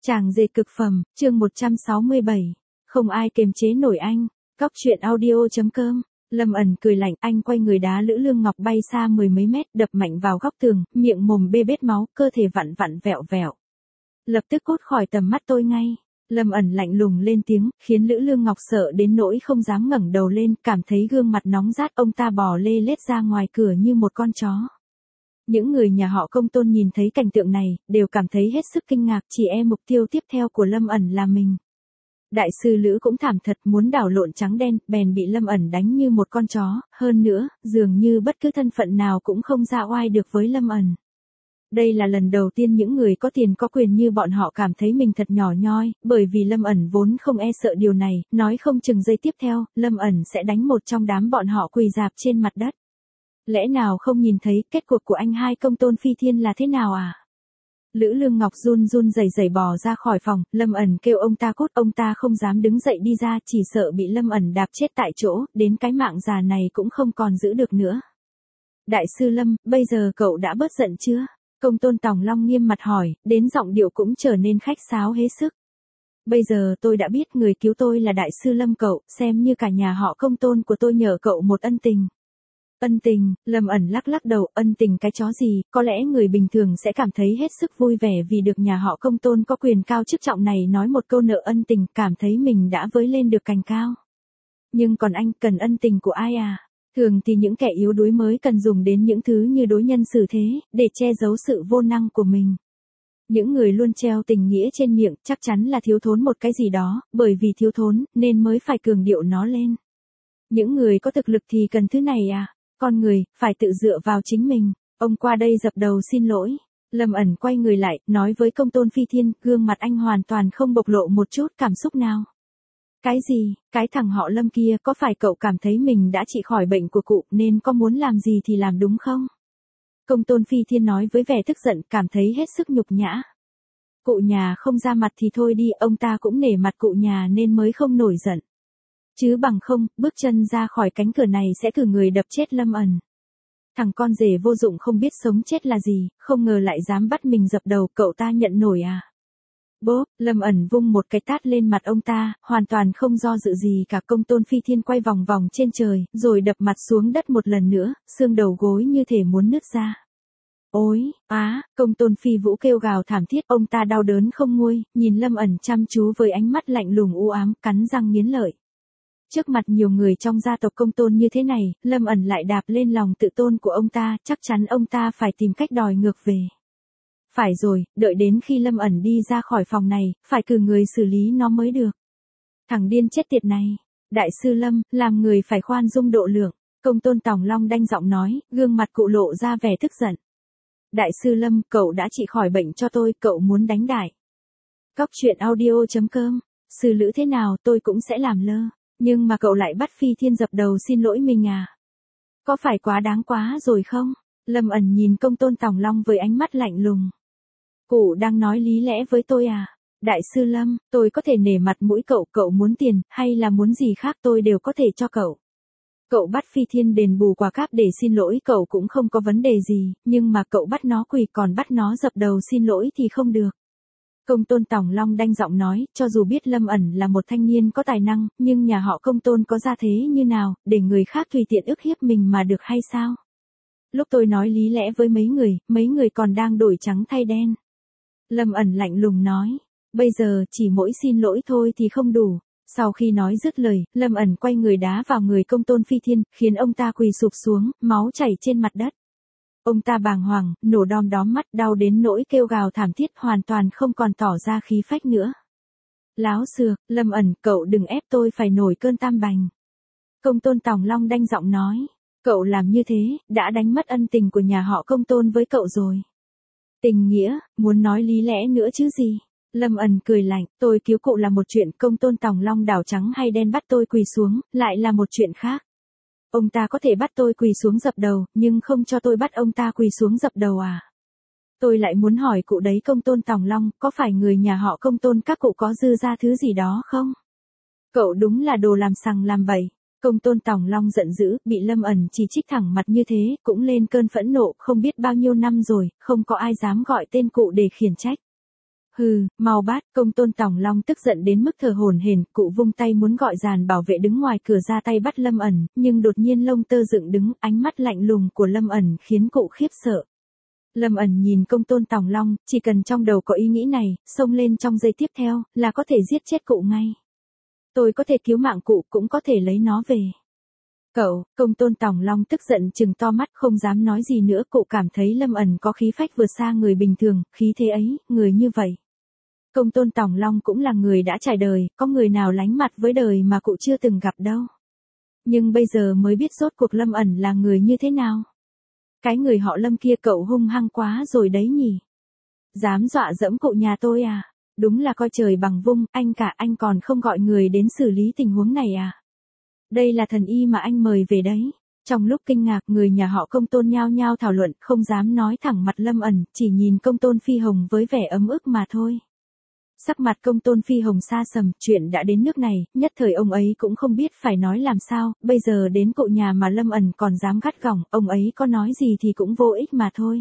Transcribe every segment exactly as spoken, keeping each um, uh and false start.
Chàng dệt cực phẩm, chương một trăm sáu mươi bảy. Không ai kiềm chế nổi anh. Góc truyện audio.com. Lâm ẩn cười lạnh, anh quay người đá Lữ Lương Ngọc bay xa mười mấy mét, đập mạnh vào góc tường, miệng mồm bê bết máu, cơ thể vặn vặn vẹo vẹo. Lập tức cút khỏi tầm mắt tôi ngay. Lâm ẩn lạnh lùng lên tiếng, khiến Lữ Lương Ngọc sợ đến nỗi không dám ngẩng đầu lên, cảm thấy gương mặt nóng rát, ông ta bò lê lết ra ngoài cửa như một con chó. Những người nhà họ Công Tôn nhìn thấy cảnh tượng này, đều cảm thấy hết sức kinh ngạc, chỉ e mục tiêu tiếp theo của Lâm ẩn là mình. Đại sư Lữ cũng thảm thật, muốn đảo lộn trắng đen, bèn bị Lâm ẩn đánh như một con chó, hơn nữa, dường như bất cứ thân phận nào cũng không ra oai được với Lâm ẩn. Đây là lần đầu tiên những người có tiền có quyền như bọn họ cảm thấy mình thật nhỏ nhoi, bởi vì Lâm ẩn vốn không e sợ điều này, nói không chừng giây tiếp theo, Lâm ẩn sẽ đánh một trong đám bọn họ quỳ rạp trên mặt đất. Lẽ nào không nhìn thấy kết cuộc của anh hai Công Tôn Phi Thiên là thế nào à? Lữ Lương Ngọc run run rẩy rẩy bò ra khỏi phòng, Lâm ẩn kêu ông ta cút, ông ta không dám đứng dậy đi ra, chỉ sợ bị Lâm ẩn đạp chết tại chỗ, đến cái mạng già này cũng không còn giữ được nữa. Đại sư Lâm, bây giờ cậu đã bớt giận chưa? Công Tôn Tòng Long nghiêm mặt hỏi, đến giọng điệu cũng trở nên khách sáo hết sức. Bây giờ tôi đã biết người cứu tôi là Đại sư Lâm cậu, xem như cả nhà họ Công Tôn của tôi nhờ cậu một ân tình. Ân tình, Lâm ẩn lắc lắc đầu, ân tình cái chó gì, có lẽ người bình thường sẽ cảm thấy hết sức vui vẻ vì được nhà họ Công Tôn có quyền cao chức trọng này nói một câu nợ ân tình, cảm thấy mình đã với lên được cành cao. Nhưng còn anh cần ân tình của ai à? Thường thì những kẻ yếu đuối mới cần dùng đến những thứ như đối nhân xử thế, để che giấu sự vô năng của mình. Những người luôn treo tình nghĩa trên miệng chắc chắn là thiếu thốn một cái gì đó, bởi vì thiếu thốn nên mới phải cường điệu nó lên. Những người có thực lực thì cần thứ này à? Con người, phải tự dựa vào chính mình. Ông qua đây dập đầu xin lỗi. Lâm ẩn quay người lại, nói với Công Tôn Phi Thiên, gương mặt anh hoàn toàn không bộc lộ một chút cảm xúc nào. Cái gì, cái thằng họ Lâm kia, có phải cậu cảm thấy mình đã trị khỏi bệnh của cụ nên có muốn làm gì thì làm đúng không? Công Tôn Phi Thiên nói với vẻ tức giận, cảm thấy hết sức nhục nhã. Cụ nhà không ra mặt thì thôi đi, ông ta cũng nể mặt cụ nhà nên mới không nổi giận. Chứ bằng không, bước chân ra khỏi cánh cửa này sẽ cử người đập chết Lâm ẩn. Thằng con rể vô dụng không biết sống chết là gì, không ngờ lại dám bắt mình dập đầu, cậu ta nhận nổi à? Bốp, Lâm ẩn vung một cái tát lên mặt ông ta, hoàn toàn không do dự gì cả. Công Tôn Phi Thiên quay vòng vòng trên trời, rồi đập mặt xuống đất một lần nữa, xương đầu gối như thể muốn nứt ra. Ôi, á, Công Tôn Phi Vũ kêu gào thảm thiết, ông ta đau đớn không nguôi, nhìn Lâm ẩn chăm chú với ánh mắt lạnh lùng u ám, cắn răng nghiến lợi. Trước mặt nhiều người trong gia tộc Công Tôn như thế này, Lâm ẩn lại đạp lên lòng tự tôn của ông ta, chắc chắn ông ta phải tìm cách đòi ngược về. Phải rồi, đợi đến khi Lâm ẩn đi ra khỏi phòng này, phải cử người xử lý nó mới được. Thằng điên chết tiệt này. Đại sư Lâm, làm người phải khoan dung độ lượng. Công Tôn Tòng Long đanh giọng nói, gương mặt cụ lộ ra vẻ tức giận. Đại sư Lâm, cậu đã trị khỏi bệnh cho tôi, cậu muốn đánh đại. Góc truyện audio.com. Sư Lữ thế nào tôi cũng sẽ làm lơ. Nhưng mà cậu lại bắt Phi Thiên dập đầu xin lỗi mình à? Có phải quá đáng quá rồi không? Lâm ẩn nhìn Công Tôn Tòng Long với ánh mắt lạnh lùng. Cụ đang nói lý lẽ với tôi à? Đại sư Lâm, tôi có thể nể mặt mũi cậu, cậu muốn tiền, hay là muốn gì khác tôi đều có thể cho cậu. Cậu bắt Phi Thiên đền bù quả cáp để xin lỗi cậu cũng không có vấn đề gì, nhưng mà cậu bắt nó quỳ còn bắt nó dập đầu xin lỗi thì không được. Công Tôn Tòng Long đanh giọng nói, cho dù biết Lâm ẩn là một thanh niên có tài năng, nhưng nhà họ Công Tôn có gia thế như nào, để người khác tùy tiện ức hiếp mình mà được hay sao? Lúc tôi nói lý lẽ với mấy người, mấy người còn đang đổi trắng thay đen. Lâm ẩn lạnh lùng nói, bây giờ chỉ mỗi xin lỗi thôi thì không đủ. Sau khi nói dứt lời, Lâm ẩn quay người đá vào người Công Tôn Phi Thiên, khiến ông ta quỳ sụp xuống, máu chảy trên mặt đất. Ông ta bàng hoàng, nổ đom đóm mắt, đau đến nỗi kêu gào thảm thiết, hoàn toàn không còn tỏ ra khí phách nữa. Láo xược, Lâm ẩn, cậu đừng ép tôi phải nổi cơn tam bành. Công Tôn Tòng Long đanh giọng nói, cậu làm như thế, đã đánh mất ân tình của nhà họ Công Tôn với cậu rồi. Tình nghĩa, muốn nói lý lẽ nữa chứ gì? Lâm ẩn cười lạnh, tôi cứu cụ là một chuyện, Công Tôn Tòng Long đảo trắng hay đen bắt tôi quỳ xuống, lại là một chuyện khác. Ông ta có thể bắt tôi quỳ xuống dập đầu, nhưng không cho tôi bắt ông ta quỳ xuống dập đầu à? Tôi lại muốn hỏi cụ đấy Công Tôn Tòng Long, có phải người nhà họ Công Tôn các cụ có dư ra thứ gì đó không? Cậu đúng là đồ làm sằng làm bậy. Công Tôn Tòng Long giận dữ, bị Lâm ẩn chỉ trích thẳng mặt như thế, cũng lên cơn phẫn nộ, không biết bao nhiêu năm rồi, không có ai dám gọi tên cụ để khiển trách. Hừ, mau bát, công tôn Tòng Long tức giận đến mức thở hổn hển, cụ vung tay muốn gọi dàn bảo vệ đứng ngoài cửa ra tay bắt Lâm ẩn, nhưng đột nhiên lông tơ dựng đứng, ánh mắt lạnh lùng của Lâm ẩn khiến cụ khiếp sợ. Lâm ẩn nhìn công tôn Tòng Long, chỉ cần trong đầu có ý nghĩ này, xông lên trong giây tiếp theo, là có thể giết chết cụ ngay. Tôi có thể cứu mạng cụ, cũng có thể lấy nó về. Cậu, công tôn Tòng Long tức giận trừng to mắt không dám nói gì nữa, cụ cảm thấy Lâm ẩn có khí phách vượt xa người bình thường, khí thế ấy, người như vậy. Công tôn Tòng Long cũng là người đã trải đời, có người nào lánh mặt với đời mà cụ chưa từng gặp đâu. Nhưng bây giờ mới biết rốt cuộc Lâm ẩn là người như thế nào. Cái người họ Lâm kia cậu hung hăng quá rồi đấy nhỉ. Dám dọa dẫm cụ nhà tôi à? Đúng là coi trời bằng vung, anh cả anh còn không gọi người đến xử lý tình huống này à? Đây là thần y mà anh mời về đấy. Trong lúc kinh ngạc, người nhà họ Công Tôn nhao nhao thảo luận, không dám nói thẳng mặt Lâm ẩn, chỉ nhìn Công Tôn Phi Hồng với vẻ ấm ức mà thôi. Sắc mặt Công Tôn Phi Hồng xa sầm, chuyện đã đến nước này, nhất thời ông ấy cũng không biết phải nói làm sao, bây giờ đến cụ nhà mà Lâm ẩn còn dám gắt gỏng, ông ấy có nói gì thì cũng vô ích mà thôi.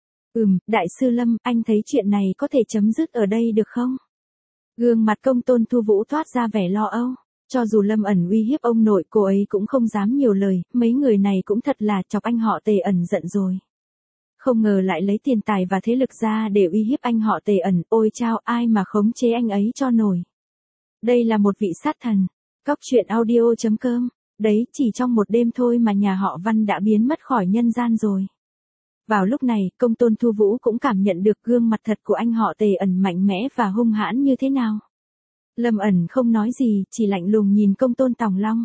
Ừm, đại sư Lâm, anh thấy chuyện này có thể chấm dứt ở đây được không? Gương mặt Công Tôn Thu Vũ toát ra vẻ lo âu. Cho dù Lâm ẩn uy hiếp ông nội, cô ấy cũng không dám nhiều lời, mấy người này cũng thật là chọc anh họ Tề ẩn giận rồi. Không ngờ lại lấy tiền tài và thế lực ra để uy hiếp anh họ Tề ẩn, ôi chao, ai mà khống chế anh ấy cho nổi. Đây là một vị sát thần. Cóc truyện audio chấm com. Đấy, chỉ trong một đêm thôi mà nhà họ Văn đã biến mất khỏi nhân gian rồi. Vào lúc này, Công Tôn Thu Vũ cũng cảm nhận được gương mặt thật của anh họ Tề ẩn mạnh mẽ và hung hãn như thế nào. Lâm ẩn không nói gì, chỉ lạnh lùng nhìn Công Tôn Tòng Long.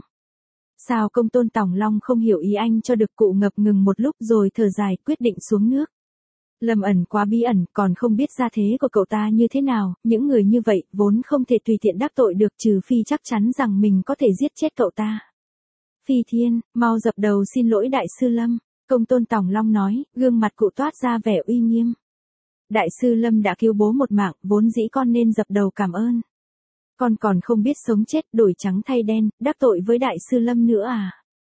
Sao Công Tôn Tòng Long không hiểu ý anh cho được, cụ ngập ngừng một lúc rồi thở dài quyết định xuống nước. Lâm ẩn quá bí ẩn, còn không biết gia thế của cậu ta như thế nào, những người như vậy vốn không thể tùy tiện đắc tội được, trừ phi chắc chắn rằng mình có thể giết chết cậu ta. Phi Thiên, mau dập đầu xin lỗi đại sư Lâm, Công Tôn Tòng Long nói, gương mặt cụ toát ra vẻ uy nghiêm. Đại sư Lâm đã cứu bố một mạng, vốn dĩ con nên dập đầu cảm ơn. Con còn không biết sống chết, đổi trắng thay đen, đắc tội với đại sư Lâm nữa à?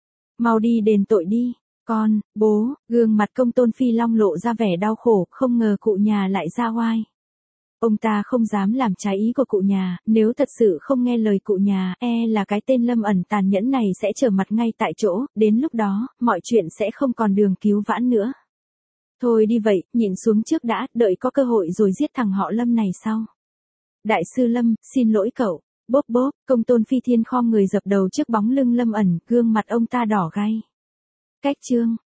Mau đi đền tội đi. Con, bố, gương mặt Công Tôn Phi Long lộ ra vẻ đau khổ, không ngờ cụ nhà lại ra oai. Ông ta không dám làm trái ý của cụ nhà, nếu thật sự không nghe lời cụ nhà, e là cái tên Lâm ẩn tàn nhẫn này sẽ trở mặt ngay tại chỗ, đến lúc đó, mọi chuyện sẽ không còn đường cứu vãn nữa. Thôi đi vậy, nhìn xuống trước đã, đợi có cơ hội rồi giết thằng họ Lâm này sau. Đại sư Lâm, xin lỗi cậu. Bốp bốp, Công Tôn Phi Thiên khom người dập đầu trước bóng lưng Lâm ẩn, gương mặt ông ta đỏ gay. Cách chương